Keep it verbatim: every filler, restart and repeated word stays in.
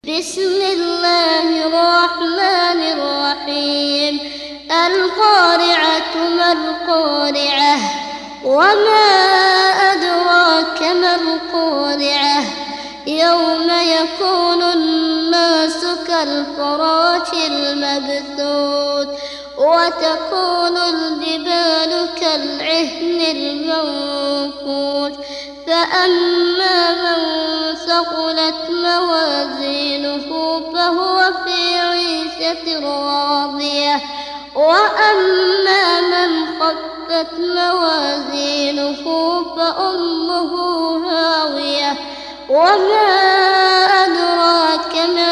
بسم الله الرحمن الرحيم. القارعة ما القارعة وما أدراك ما القارعة يوم يكون الناس كالفراش المبثوث وتكون الجبال كالعهن المنفوش فأما من ثقلت موازينه فهو في عيشة راضية وأما من خفت موازينه فأمه هاوية وما أدراك ما